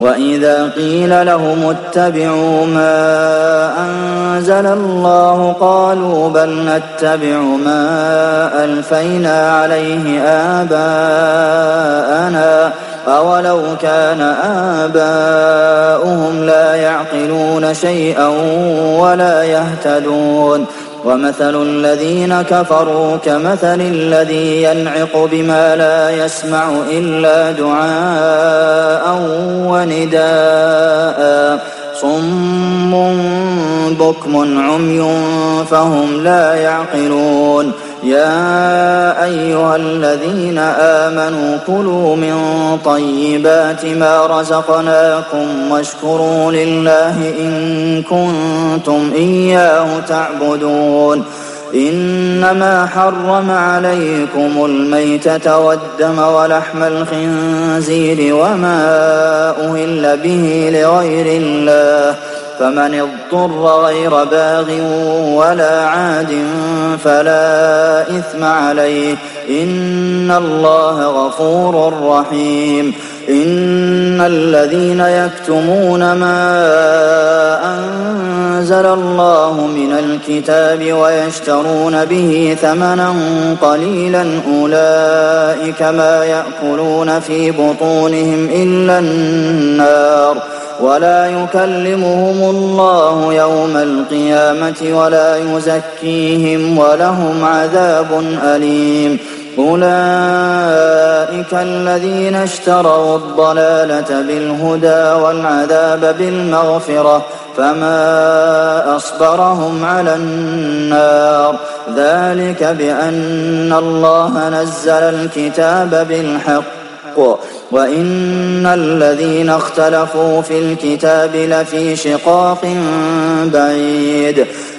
وإذا قيل لهم اتبعوا ما أنزل الله قالوا بل نتبع ما ألفينا عليه آباءنا أولو كان آباؤهم لا يعقلون شيئا ولا يهتدون ومثل الذين كفروا كمثل الذي ينعق بما لا يسمع إلا دعاء ونداء صم بكم عمي فهم لا يعقلون يا أيها الذين آمنوا كلوا من طيبات ما رزقناكم واشكروا لله إن كنتم إياه تعبدون إنما حرم عليكم الميتة والدم ولحم الخنزير وما أهل به لغير الله فمن اضطر غير باغ ولا عاد فلا إثم عليه إن الله غفور رحيم إن الذين يكتمون ما أنزل الله من الكتاب ويشترون به ثمنا قليلا أولئك ما يأكلون في بطونهم إلا النار ولا يكلمهم الله يوم القيامة ولا يزكيهم ولهم عذاب أليم أولئك الذين اشتروا الضلالة بالهدى والعذاب بالمغفرة فما أصبرهم على النار ذلك بأن الله نزل الكتاب بالحق وإن الذين اختلفوا في الكتاب لفي شقاق بعيد